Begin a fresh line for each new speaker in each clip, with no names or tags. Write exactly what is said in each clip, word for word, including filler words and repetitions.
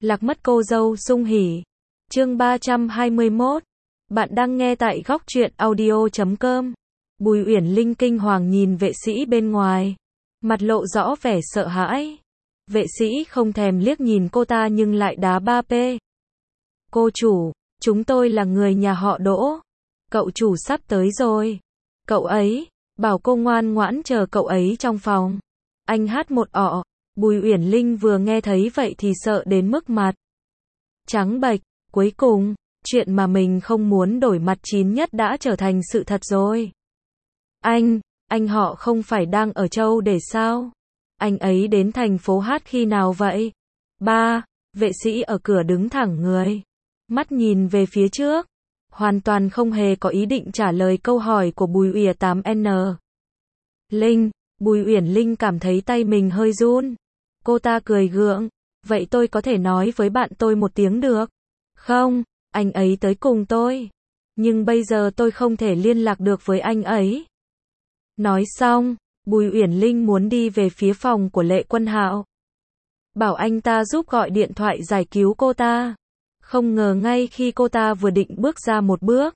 Lạc mất cô dâu sung hỉ. Chương ba trăm hai mươi mốt. Bạn đang nghe tại góc truyện audio chấm com. Bùi Uyển Linh kinh hoàng nhìn vệ sĩ bên ngoài, mặt lộ rõ vẻ sợ hãi. Vệ sĩ không thèm liếc nhìn cô ta nhưng lại đá ba pê. Cô chủ, chúng tôi là người nhà họ Đỗ. Cậu chủ sắp tới rồi. Cậu ấy, bảo cô ngoan ngoãn chờ cậu ấy trong phòng. Anh hát một ọ. Bùi Uyển Linh vừa nghe thấy vậy thì sợ đến mức mặt trắng bệch. Cuối cùng, chuyện mà mình không muốn đổi mặt chín nhất đã trở thành sự thật rồi. Anh, anh họ không phải đang ở Châu để sao? Anh ấy đến thành phố hát khi nào vậy? Ba, vệ sĩ ở cửa đứng thẳng người, mắt nhìn về phía trước, hoàn toàn không hề có ý định trả lời câu hỏi của Bùi Uyển tám N. Linh, Bùi Uyển Linh cảm thấy tay mình hơi run. Cô ta cười gượng, vậy tôi có thể nói với bạn tôi một tiếng được không? Anh ấy tới cùng tôi, nhưng bây giờ tôi không thể liên lạc được với anh ấy. Nói xong, Bùi Uyển Linh muốn đi về phía phòng của Lệ Quân Hạo, bảo anh ta giúp gọi điện thoại giải cứu cô ta. Không ngờ ngay khi cô ta vừa định bước ra một bước,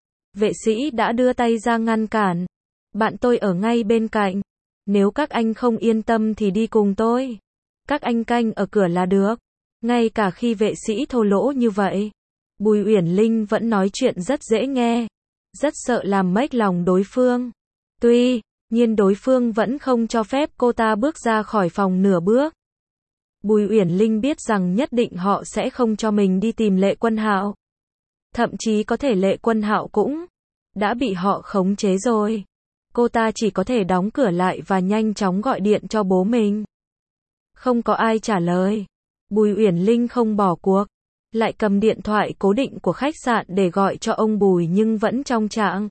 vệ sĩ đã đưa tay ra ngăn cản. Bạn tôi ở ngay bên cạnh, nếu các anh không yên tâm thì đi cùng tôi. Các anh canh ở cửa là được. Ngay cả khi vệ sĩ thô lỗ như vậy, Bùi Uyển Linh vẫn nói chuyện rất dễ nghe, rất sợ làm mếch lòng đối phương. Tuy nhiên đối phương vẫn không cho phép cô ta bước ra khỏi phòng nửa bước. Bùi Uyển Linh biết rằng nhất định họ sẽ không cho mình đi tìm Lệ Quân Hạo. Thậm chí có thể Lệ Quân Hạo cũng đã bị họ khống chế rồi. Cô ta chỉ có thể đóng cửa lại và nhanh chóng gọi điện cho bố mình. Không có ai trả lời. Bùi Uyển Linh không bỏ cuộc, lại cầm điện thoại cố định của khách sạn để gọi cho ông Bùi nhưng vẫn trong trạng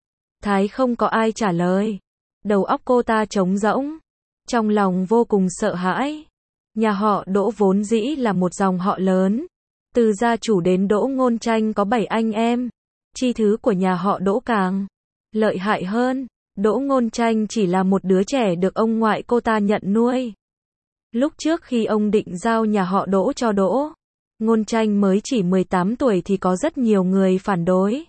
thái không có ai trả lời. Đầu óc cô ta trống rỗng, trong lòng vô cùng sợ hãi. Nhà họ Đỗ vốn dĩ là một dòng họ lớn, từ gia chủ đến Đỗ Ngôn Tranh có bảy anh em. Chi thứ của nhà họ Đỗ càng lợi hại hơn. Đỗ Ngôn Tranh chỉ là một đứa trẻ được ông ngoại cô ta nhận nuôi. Lúc trước khi ông định giao nhà họ Đỗ cho Đỗ Ngôn Tranh mới chỉ mười tám tuổi thì có rất nhiều người phản đối.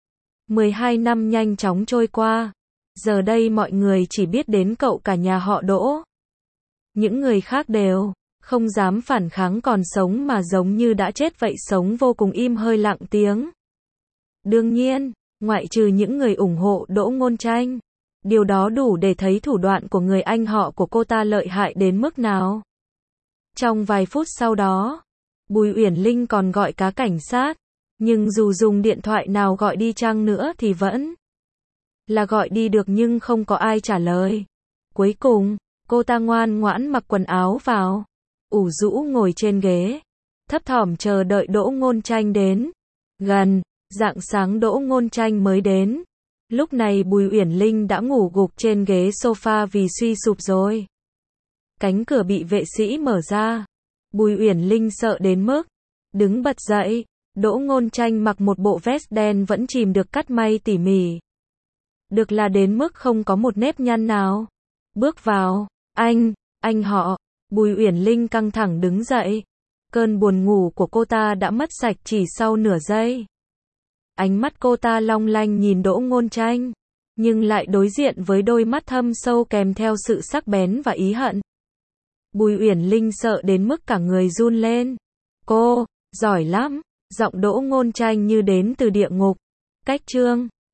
mười hai năm nhanh chóng trôi qua, giờ đây mọi người chỉ biết đến cậu cả nhà họ Đỗ. Những người khác đều không dám phản kháng, còn sống mà giống như đã chết vậy, sống vô cùng im hơi lặng tiếng. Đương nhiên, ngoại trừ những người ủng hộ Đỗ Ngôn Tranh, điều đó đủ để thấy thủ đoạn của người anh họ của cô ta lợi hại đến mức nào. Trong vài phút sau đó, Bùi Uyển Linh còn gọi cả cảnh sát, nhưng dù dùng điện thoại nào gọi đi chăng nữa thì vẫn là gọi đi được nhưng không có ai trả lời. Cuối cùng, cô ta ngoan ngoãn mặc quần áo vào, ủ rũ ngồi trên ghế, thấp thỏm chờ đợi Đỗ Ngôn Tranh đến. Gần rạng sáng Đỗ Ngôn Tranh mới đến. Lúc này Bùi Uyển Linh đã ngủ gục trên ghế sofa vì suy sụp rồi. Cánh cửa bị vệ sĩ mở ra. Bùi Uyển Linh sợ đến mức đứng bật dậy. Đỗ Ngôn Tranh mặc một bộ vest đen vẫn chìm được cắt may tỉ mỉ, được là đến mức không có một nếp nhăn nào. Bước vào. Anh, anh họ. Bùi Uyển Linh căng thẳng đứng dậy. Cơn buồn ngủ của cô ta đã mất sạch chỉ sau nửa giây. Ánh mắt cô ta long lanh nhìn Đỗ Ngôn Tranh, nhưng lại đối diện với đôi mắt thâm sâu kèm theo sự sắc bén và ý hận. Bùi Uyển Linh sợ đến mức cả người run lên. Cô, giỏi lắm. Giọng Đỗ Ngôn Tranh như đến từ địa ngục. Cách chương